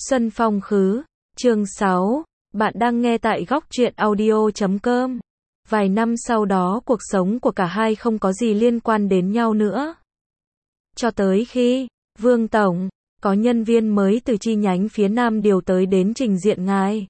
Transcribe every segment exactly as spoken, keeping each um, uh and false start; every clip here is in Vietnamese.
Xuân Phong Khứ, chương sáu, bạn đang nghe tại góc truyện audio chấm com. Vài năm sau đó cuộc sống của cả hai không có gì liên quan đến nhau nữa. Cho tới khi, Vương Tổng, có nhân viên mới từ chi nhánh phía Nam điều tới đến trình diện ngài.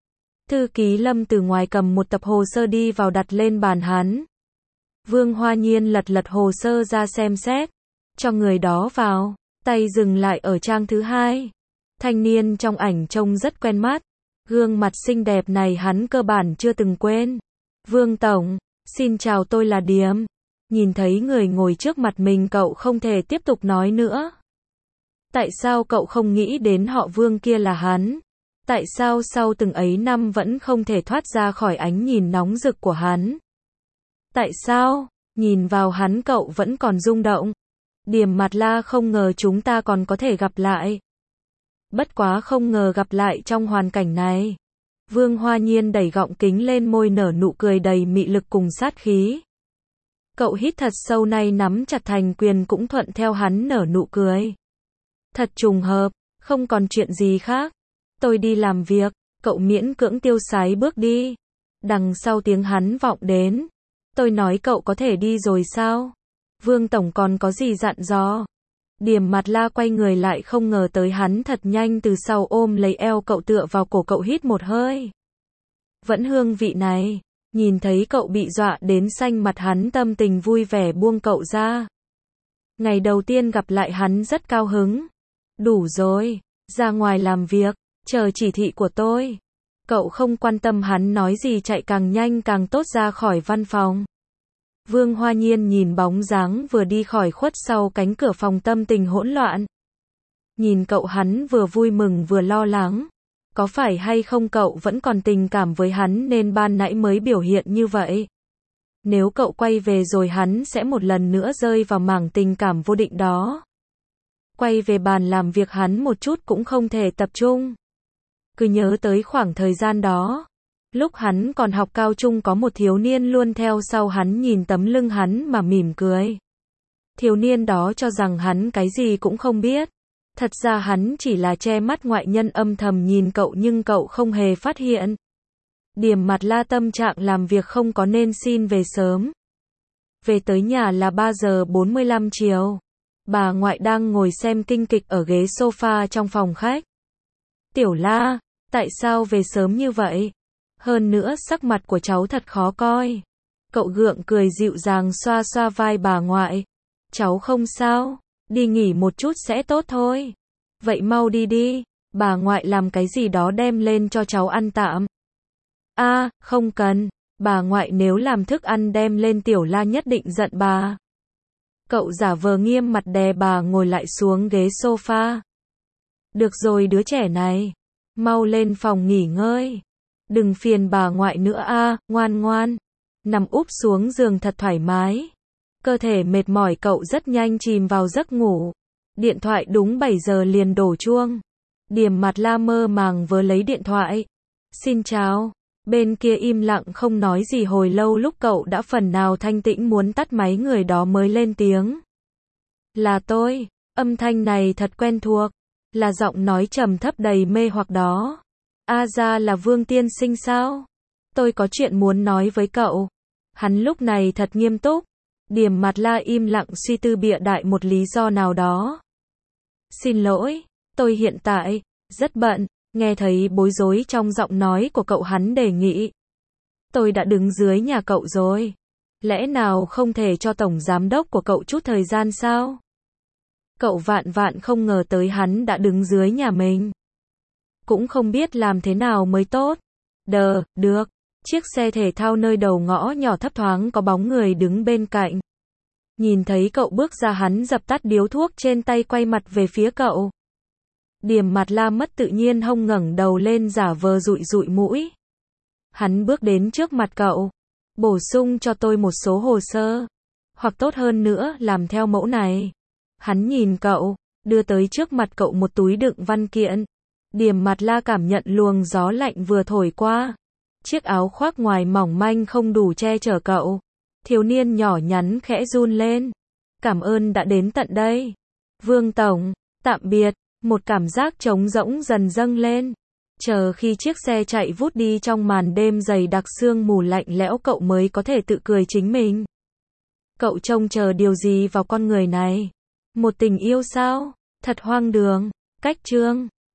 Thư ký Lâm từ ngoài cầm một tập hồ sơ đi vào đặt lên bàn hắn. Vương Hoa Nhiên lật lật hồ sơ ra xem xét, cho người đó vào, tay dừng lại ở trang thứ hai. Thanh niên trong ảnh trông rất quen mắt, gương mặt xinh đẹp này hắn cơ bản chưa từng quên. Vương Tổng, xin chào, tôi là Điềm. Nhìn thấy người ngồi trước mặt mình, cậu không thể tiếp tục nói nữa. Tại sao cậu không nghĩ đến họ Vương kia là hắn? Tại sao sau từng ấy năm vẫn không thể thoát ra khỏi ánh nhìn nóng rực của hắn? Tại sao, nhìn vào hắn cậu vẫn còn rung động? Điềm mặt la, không ngờ chúng ta còn có thể gặp lại. Bất quá không ngờ gặp lại trong hoàn cảnh này. Vương Hoa Nhiên đẩy gọng kính lên môi, nở nụ cười đầy mị lực cùng sát khí. Cậu hít thật sâu, nay nắm chặt thành quyền cũng thuận theo hắn nở nụ cười. Thật trùng hợp, không còn chuyện gì khác. Tôi đi làm việc, cậu miễn cưỡng tiêu sái bước đi. Đằng sau tiếng hắn vọng đến. Tôi nói cậu có thể đi rồi sao? Vương Tổng còn có gì dặn dò? Điềm mặt la quay người lại, không ngờ tới hắn thật nhanh từ sau ôm lấy eo cậu, tựa vào cổ cậu hít một hơi. Vẫn hương vị này. Nhìn thấy cậu bị dọa đến xanh mặt, hắn tâm tình vui vẻ buông cậu ra. Ngày đầu tiên gặp lại hắn rất cao hứng. Đủ rồi, ra ngoài làm việc, chờ chỉ thị của tôi. Cậu không quan tâm hắn nói gì, chạy càng nhanh càng tốt ra khỏi văn phòng. Vương Hoa Nhiên nhìn bóng dáng vừa đi khỏi khuất sau cánh cửa phòng, tâm tình hỗn loạn. Nhìn cậu, hắn vừa vui mừng vừa lo lắng. Có phải hay không cậu vẫn còn tình cảm với hắn nên ban nãy mới biểu hiện như vậy? Nếu cậu quay về rồi, hắn sẽ một lần nữa rơi vào mảng tình cảm vô định đó. Quay về bàn làm việc, hắn một chút cũng không thể tập trung. Cứ nhớ tới khoảng thời gian đó. Lúc hắn còn học cao trung, có một thiếu niên luôn theo sau hắn, nhìn tấm lưng hắn mà mỉm cười. Thiếu niên đó cho rằng hắn cái gì cũng không biết. Thật ra hắn chỉ là che mắt ngoại nhân, âm thầm nhìn cậu nhưng cậu không hề phát hiện. Điềm mặt la, tâm trạng làm việc không có nên xin về sớm. Về tới nhà là ba giờ bốn mươi lăm chiều. Bà ngoại đang ngồi xem kinh kịch ở ghế sofa trong phòng khách. Tiểu La, tại sao về sớm như vậy? Hơn nữa sắc mặt của cháu thật khó coi. Cậu gượng cười dịu dàng xoa xoa vai bà ngoại. Cháu không sao, đi nghỉ một chút sẽ tốt thôi. Vậy mau đi đi, bà ngoại làm cái gì đó đem lên cho cháu ăn tạm. A, à, không cần, bà ngoại nếu làm thức ăn đem lên, Tiểu La nhất định giận bà. Cậu giả vờ nghiêm mặt đè bà ngồi lại xuống ghế sofa. Được rồi đứa trẻ này, mau lên phòng nghỉ ngơi. Đừng phiền bà ngoại nữa a, à, ngoan ngoan. Nằm úp xuống giường thật thoải mái. Cơ thể mệt mỏi, cậu rất nhanh chìm vào giấc ngủ. Điện thoại đúng bảy giờ liền đổ chuông. Điềm mặt la mơ màng vớ lấy điện thoại. Xin chào. Bên kia im lặng không nói gì hồi lâu, lúc cậu đã phần nào thanh tĩnh muốn tắt máy, người đó mới lên tiếng. Là tôi. Âm thanh này thật quen thuộc. Là giọng nói trầm thấp đầy mê hoặc đó. A ra là Vương tiên sinh sao? Tôi có chuyện muốn nói với cậu. Hắn lúc này thật nghiêm túc. Điềm mặt la im lặng suy tư bịa đại một lý do nào đó. Xin lỗi, tôi hiện tại rất bận. Nghe thấy bối rối trong giọng nói của cậu, hắn đề nghị. Tôi đã đứng dưới nhà cậu rồi. Lẽ nào không thể cho tổng giám đốc của cậu chút thời gian sao? Cậu vạn vạn không ngờ tới hắn đã đứng dưới nhà mình. Cũng không biết làm thế nào mới tốt. Đờ, được. Chiếc xe thể thao nơi đầu ngõ nhỏ thấp thoáng có bóng người đứng bên cạnh. Nhìn thấy cậu bước ra, hắn dập tắt điếu thuốc trên tay, quay mặt về phía cậu. Điềm mặt la mất tự nhiên hông ngẩng đầu lên, giả vờ dụi dụi mũi. Hắn bước đến trước mặt cậu. Bổ sung cho tôi một số hồ sơ. Hoặc tốt hơn nữa, làm theo mẫu này. Hắn nhìn cậu, đưa tới trước mặt cậu một túi đựng văn kiện. Điềm mặt la cảm nhận luồng gió lạnh vừa thổi qua. Chiếc áo khoác ngoài mỏng manh không đủ che chở cậu. Thiếu niên nhỏ nhắn khẽ run lên. Cảm ơn đã đến tận đây. Vương Tổng, tạm biệt. Một cảm giác trống rỗng dần dâng lên. Chờ khi chiếc xe chạy vút đi trong màn đêm dày đặc sương mù lạnh lẽo cậu mới có thể tự cười chính mình. Cậu trông chờ điều gì vào con người này? Một tình yêu sao? Thật hoang đường. Cách chương